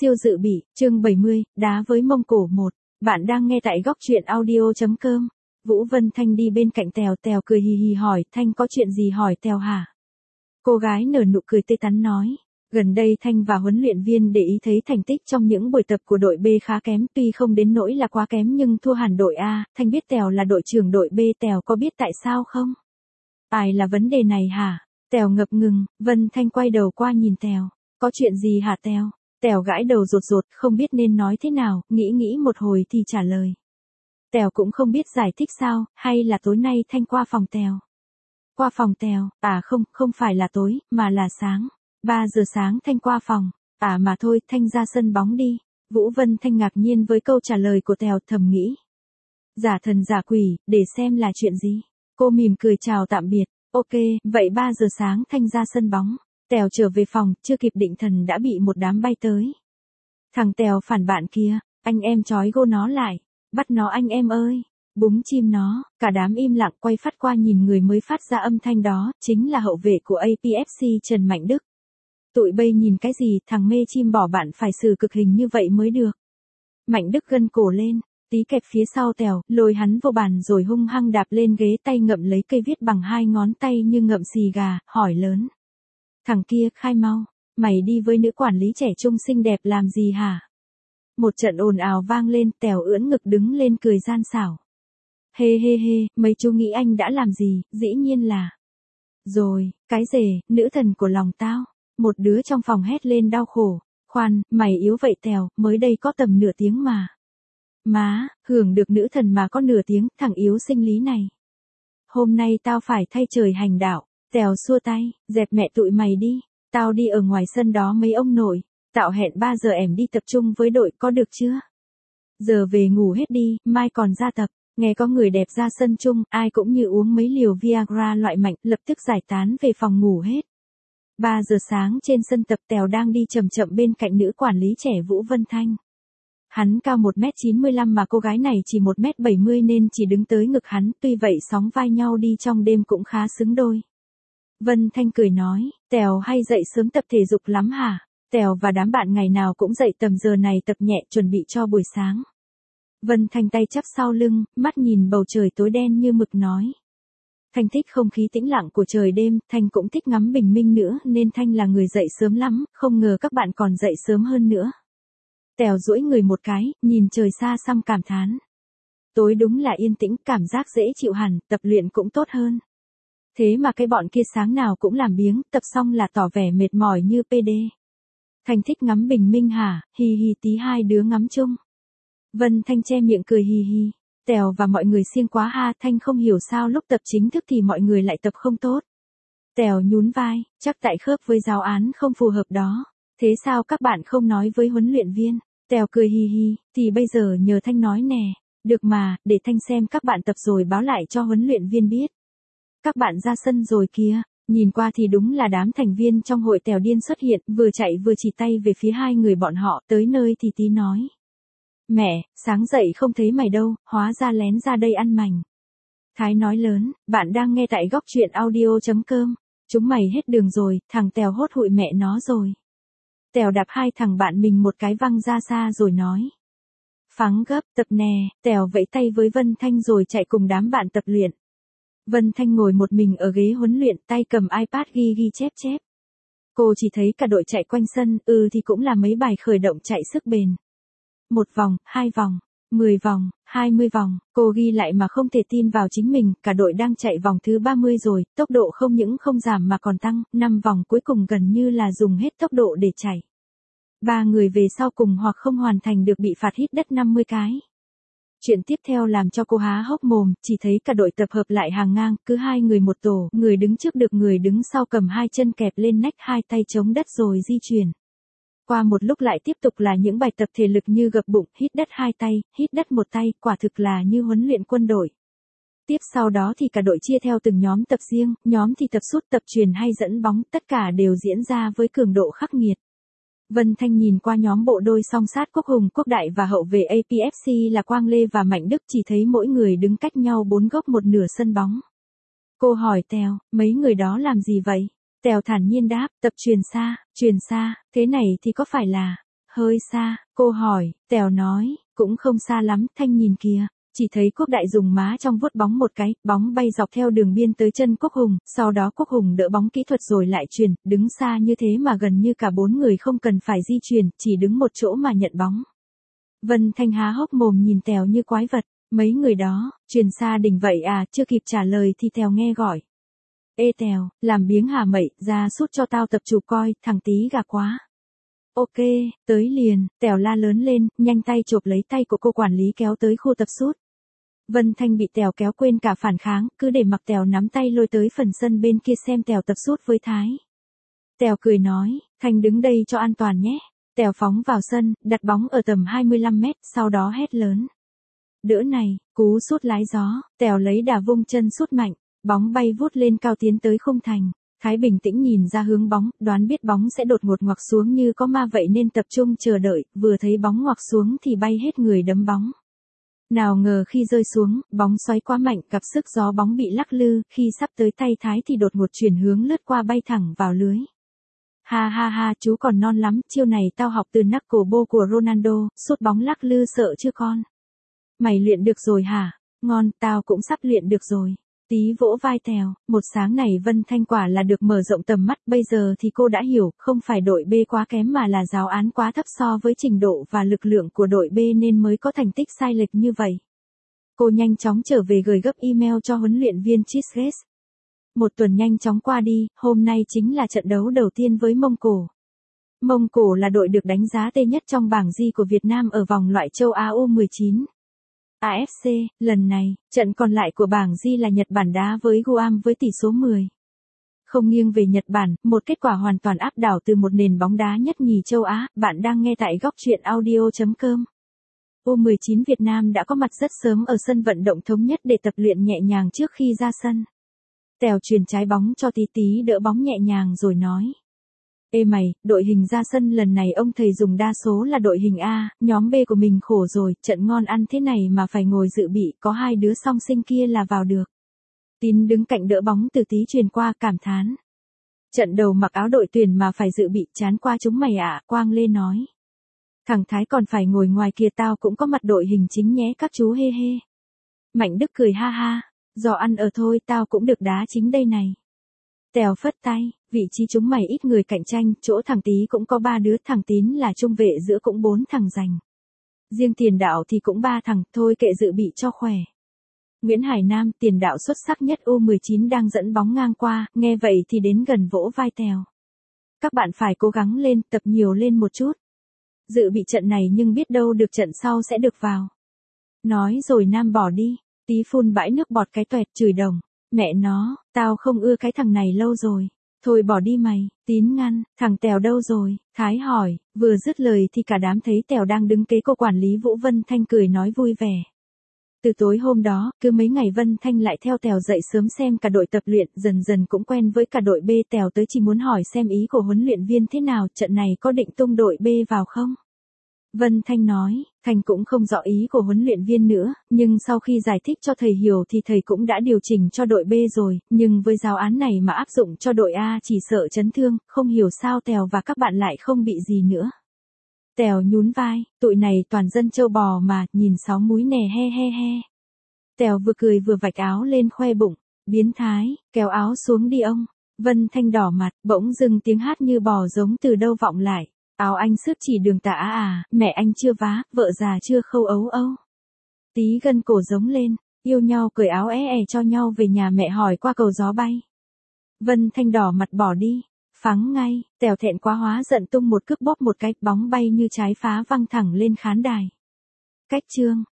Siêu dự bị, chương 70, đá với Mông Cổ 1. Bạn đang nghe tại góc truyện audio.com. Vũ Vân Thanh đi bên cạnh Tèo, Tèo cười hì hì hỏi, Thanh có chuyện gì hỏi Tèo hả? Cô gái nở nụ cười tươi tắn nói. Gần đây Thanh và huấn luyện viên để ý thấy thành tích trong những buổi tập của đội B khá kém, tuy không đến nỗi là quá kém nhưng thua hẳn đội A. Thanh biết Tèo là đội trưởng đội B, Tèo có biết tại sao không? Ai là vấn đề này hả? Tèo ngập ngừng. Vân Thanh quay đầu qua nhìn Tèo. Có chuyện gì hả Tèo? Tèo gãi đầu rụt rụt, không biết nên nói thế nào, nghĩ một hồi thì trả lời. Tèo cũng không biết giải thích sao, hay là tối nay Thanh qua phòng Tèo. Qua phòng Tèo, không phải là tối, mà là sáng. 3 giờ sáng Thanh qua phòng, mà thôi, Thanh ra sân bóng đi. Vũ Vân Thanh ngạc nhiên với câu trả lời của Tèo, thầm nghĩ. Giả thần giả quỷ, để xem là chuyện gì. Cô mỉm cười chào tạm biệt, ok, vậy 3 giờ sáng Thanh ra sân bóng. Tèo trở về phòng, chưa kịp định thần đã bị một đám bay tới. Thằng Tèo phản bạn kia, anh em trói gô nó lại, bắt nó anh em ơi, búng chim nó, cả đám im lặng quay phát qua nhìn người mới phát ra âm thanh đó, chính là hậu vệ của APFC Trần Mạnh Đức. Tụi bay nhìn cái gì, thằng mê chim bỏ bạn phải xử cực hình như vậy mới được. Mạnh Đức gân cổ lên, tí kẹp phía sau Tèo, lôi hắn vô bàn rồi hung hăng đạp lên ghế, tay ngậm lấy cây viết bằng 2 ngón tay như ngậm xì gà, hỏi lớn. Thằng kia, khai mau, mày đi với nữ quản lý trẻ trung xinh đẹp làm gì hả? Một trận ồn ào vang lên, Tèo ưỡn ngực đứng lên cười gian xảo. Hê, mấy chú nghĩ anh đã làm gì, dĩ nhiên là. Rồi, cái rể, nữ thần của lòng tao. Một đứa trong phòng hét lên đau khổ. Khoan, mày yếu vậy Tèo, mới đây có tầm nửa tiếng mà. Má, hưởng được nữ thần mà có nửa tiếng, thằng yếu sinh lý này. Hôm nay tao phải thay trời hành đạo. Tèo xua tay, dẹp mẹ tụi mày đi, tao đi ở ngoài sân đó mấy ông nội, tạo hẹn 3 giờ em đi tập trung với đội có được chưa? Giờ về ngủ hết đi, mai còn ra tập, nghe có người đẹp ra sân chung, ai cũng như uống mấy liều Viagra loại mạnh, lập tức giải tán về phòng ngủ hết. 3 giờ sáng trên sân tập Tèo đang đi chậm chậm bên cạnh nữ quản lý trẻ Vũ Vân Thanh. Hắn cao 1m95 mà cô gái này chỉ 1m70 nên chỉ đứng tới ngực hắn, tuy vậy sóng vai nhau đi trong đêm cũng khá xứng đôi. Vân Thanh cười nói, Tèo hay dậy sớm tập thể dục lắm hả? Tèo và đám bạn ngày nào cũng dậy tầm giờ này tập nhẹ chuẩn bị cho buổi sáng. Vân Thanh tay chắp sau lưng, mắt nhìn bầu trời tối đen như mực nói. Thanh thích không khí tĩnh lặng của trời đêm, Thanh cũng thích ngắm bình minh nữa nên Thanh là người dậy sớm lắm, không ngờ các bạn còn dậy sớm hơn nữa. Tèo duỗi người một cái, nhìn trời xa xăm cảm thán. Tối đúng là yên tĩnh, cảm giác dễ chịu hẳn, tập luyện cũng tốt hơn. Thế mà cái bọn kia sáng nào cũng làm biếng, tập xong là tỏ vẻ mệt mỏi như PD. Thanh thích ngắm bình minh hả, hi hi, tí hai đứa ngắm chung. Vân Thanh che miệng cười hi hi. Tèo và mọi người siêng quá ha, Thanh không hiểu sao lúc tập chính thức thì mọi người lại tập không tốt. Tèo nhún vai, chắc tại khớp với giáo án không phù hợp đó. Thế sao các bạn không nói với huấn luyện viên? Tèo cười hi hi, thì bây giờ nhờ Thanh nói nè. Được mà, để Thanh xem các bạn tập rồi báo lại cho huấn luyện viên biết. Các bạn ra sân rồi kìa, nhìn qua thì đúng là đám thành viên trong hội Tèo điên xuất hiện, vừa chạy vừa chỉ tay về phía hai người bọn họ, tới nơi thì tí nói. Mẹ, sáng dậy không thấy mày đâu, hóa ra lén ra đây ăn mành. Thái nói lớn, bạn đang nghe tại góc truyện audio.com, chúng mày hết đường rồi, thằng Tèo hốt hụi mẹ nó rồi. Tèo đạp hai thằng bạn mình một cái văng ra xa rồi nói. Phắng gấp, tập nè, Tèo vẫy tay với Vân Thanh rồi chạy cùng đám bạn tập luyện. Vân Thanh ngồi một mình ở ghế huấn luyện, tay cầm iPad ghi chép. Cô chỉ thấy cả đội chạy quanh sân, thì cũng là mấy bài khởi động chạy sức bền. 1 vòng, 2 vòng, 10 vòng, 20 vòng, cô ghi lại mà không thể tin vào chính mình, cả đội đang chạy vòng thứ 30 rồi, tốc độ không những không giảm mà còn tăng, 5 vòng cuối cùng gần như là dùng hết tốc độ để chạy. 3 người về sau cùng hoặc không hoàn thành được bị phạt hít đất 50 cái. Chuyện tiếp theo làm cho cô há hốc mồm, chỉ thấy cả đội tập hợp lại hàng ngang, cứ 2 người một tổ, người đứng trước được người đứng sau cầm 2 chân kẹp lên nách, 2 tay chống đất rồi di chuyển. Qua một lúc lại tiếp tục là những bài tập thể lực như gập bụng, hít đất 2 tay, hít đất 1 tay, quả thực là như huấn luyện quân đội. Tiếp sau đó thì cả đội chia theo từng nhóm tập riêng, nhóm thì tập sút, tập chuyền hay dẫn bóng, tất cả đều diễn ra với cường độ khắc nghiệt. Vân Thanh nhìn qua nhóm bộ đôi song sát Quốc Hùng, Quốc Đại và hậu vệ APFC là Quang Lê và Mạnh Đức, chỉ thấy mỗi người đứng cách nhau 4 góc một nửa sân bóng. Cô hỏi Tèo, mấy người đó làm gì vậy? Tèo thản nhiên đáp, tập chuyền xa, thế này thì có phải là, Hơi xa, cô hỏi, Tèo nói, cũng không xa lắm, Thanh nhìn kìa. Chỉ thấy Quốc Đại dùng má trong vuốt bóng một cái, bóng bay dọc theo đường biên tới chân Quốc Hùng, sau đó Quốc Hùng đỡ bóng kỹ thuật rồi lại chuyền, đứng xa như thế mà gần như cả 4 người không cần phải di chuyển, chỉ đứng một chỗ mà nhận bóng. Vân Thanh há hốc mồm nhìn Tèo như quái vật, mấy người đó, chuyền xa đỉnh vậy à, chưa kịp trả lời thì Tèo nghe gọi. Ê Tèo, làm biếng hả mậy, ra sút cho tao tập chụp coi, thằng tí gà quá. Ok, tới liền, Tèo la lớn lên, nhanh tay chộp lấy tay của cô quản lý kéo tới khu tập sút. Vân Thanh bị Tèo kéo quên cả phản kháng, cứ để mặc Tèo nắm tay lôi tới phần sân bên kia xem Tèo tập sút với Thái. Tèo cười nói, Thanh đứng đây cho an toàn nhé. Tèo phóng vào sân, đặt bóng ở tầm 25 mét, sau đó hét lớn. Đỡ này, cú sút lái gió, Tèo lấy đà vung chân sút mạnh, bóng bay vút lên cao tiến tới khung thành. Thái bình tĩnh nhìn ra hướng bóng, đoán biết bóng sẽ đột ngột ngoặc xuống như có ma vậy nên tập trung chờ đợi, vừa thấy bóng ngoặc xuống thì bay hết người đấm bóng. Nào ngờ khi rơi xuống, bóng xoáy quá mạnh, gặp sức gió bóng bị lắc lư, khi sắp tới tay Thái thì đột ngột chuyển hướng lướt qua bay thẳng vào lưới. Ha ha ha, chú còn non lắm, chiêu này tao học từ knuckleball của Ronaldo, sút bóng lắc lư sợ chưa con? Mày luyện được rồi hả? Ngon, tao cũng sắp luyện được rồi. Tí vỗ vai Tèo, một sáng này Vân Thanh quả là được mở rộng tầm mắt, bây giờ thì cô đã hiểu, không phải đội B quá kém mà là giáo án quá thấp so với trình độ và lực lượng của đội B nên mới có thành tích sai lệch như vậy. Cô nhanh chóng trở về gửi gấp email cho huấn luyện viên Chisres. Một tuần nhanh chóng qua đi, hôm nay chính là trận đấu đầu tiên với Mông Cổ. Mông Cổ là đội được đánh giá tệ nhất trong bảng G của Việt Nam ở vòng loại châu Á U19. AFC, lần này, trận còn lại của bảng G là Nhật Bản đá với Guam với tỷ số 10. Không nghiêng về Nhật Bản, một kết quả hoàn toàn áp đảo từ một nền bóng đá nhất nhì châu Á, bạn đang nghe tại góc truyện audio.com. U19 Việt Nam đã có mặt rất sớm ở sân vận động Thống Nhất để tập luyện nhẹ nhàng trước khi ra sân. Tèo chuyền trái bóng cho Tí Tí đỡ bóng nhẹ nhàng rồi nói. Ê mày, đội hình ra sân lần này ông thầy dùng đa số là đội hình A, nhóm B của mình khổ rồi, trận ngon ăn thế này mà phải ngồi dự bị, có hai đứa song sinh kia là vào được. Tín đứng cạnh đỡ bóng từ Tí truyền qua cảm thán. Trận đầu mặc áo đội tuyển mà phải dự bị chán qua chúng mày ạ, Quang Lê nói. Thằng Thái còn phải ngồi ngoài kia tao cũng có mặt đội hình chính nhé các chú hê hê. Mạnh Đức cười ha ha, do ăn ở thôi tao cũng được đá chính đây này. Tèo phất tay, vị trí chúng mày ít người cạnh tranh, chỗ thằng Tí cũng có 3 đứa, thằng Tín là trung vệ giữa cũng 4 thằng giành. Riêng tiền đạo thì cũng 3 thằng, thôi kệ dự bị cho khỏe. Nguyễn Hải Nam, tiền đạo xuất sắc nhất U19 đang dẫn bóng ngang qua, nghe vậy thì đến gần vỗ vai Tèo. Các bạn phải cố gắng lên, tập nhiều lên một chút. Dự bị trận này nhưng biết đâu được trận sau sẽ được vào. Nói rồi Nam bỏ đi, Tí phun bãi nước bọt cái toẹt chửi đồng. Mẹ nó, tao không ưa cái thằng này lâu rồi. Thôi bỏ đi mày, Tín ngăn, thằng Tèo đâu rồi? Thái hỏi, vừa dứt lời thì cả đám thấy Tèo đang đứng kế cô quản lý Vũ Vân Thanh cười nói vui vẻ. Từ tối hôm đó, cứ mấy ngày Vân Thanh lại theo Tèo dậy sớm xem cả đội tập luyện, dần dần cũng quen với cả đội B. Tèo tới chỉ muốn hỏi xem ý của huấn luyện viên thế nào, trận này có định tung đội B vào không? Vân Thanh nói, Thanh cũng không rõ ý của huấn luyện viên nữa, nhưng sau khi giải thích cho thầy hiểu thì thầy cũng đã điều chỉnh cho đội B rồi, nhưng với giáo án này mà áp dụng cho đội A chỉ sợ chấn thương, không hiểu sao Tèo và các bạn lại không bị gì nữa. Tèo nhún vai, tụi này toàn dân châu bò mà, nhìn 6 múi nè he he he. Tèo vừa cười vừa vạch áo lên khoe bụng, biến thái, kéo áo xuống đi ông. Vân Thanh đỏ mặt, bỗng dưng tiếng hát như bò giống từ đâu vọng lại. Áo anh xước chỉ đường tả à, mẹ anh chưa vá, vợ già chưa khâu ấu âu. Tí gân cổ giống lên, yêu nhau cởi áo cho nhau về nhà mẹ hỏi qua cầu gió bay. Vân Thanh đỏ mặt bỏ đi, phắng ngay, Tèo thẹn quá hóa giận tung một cước bóp một cái, bóng bay như trái phá văng thẳng lên khán đài. Cách chương.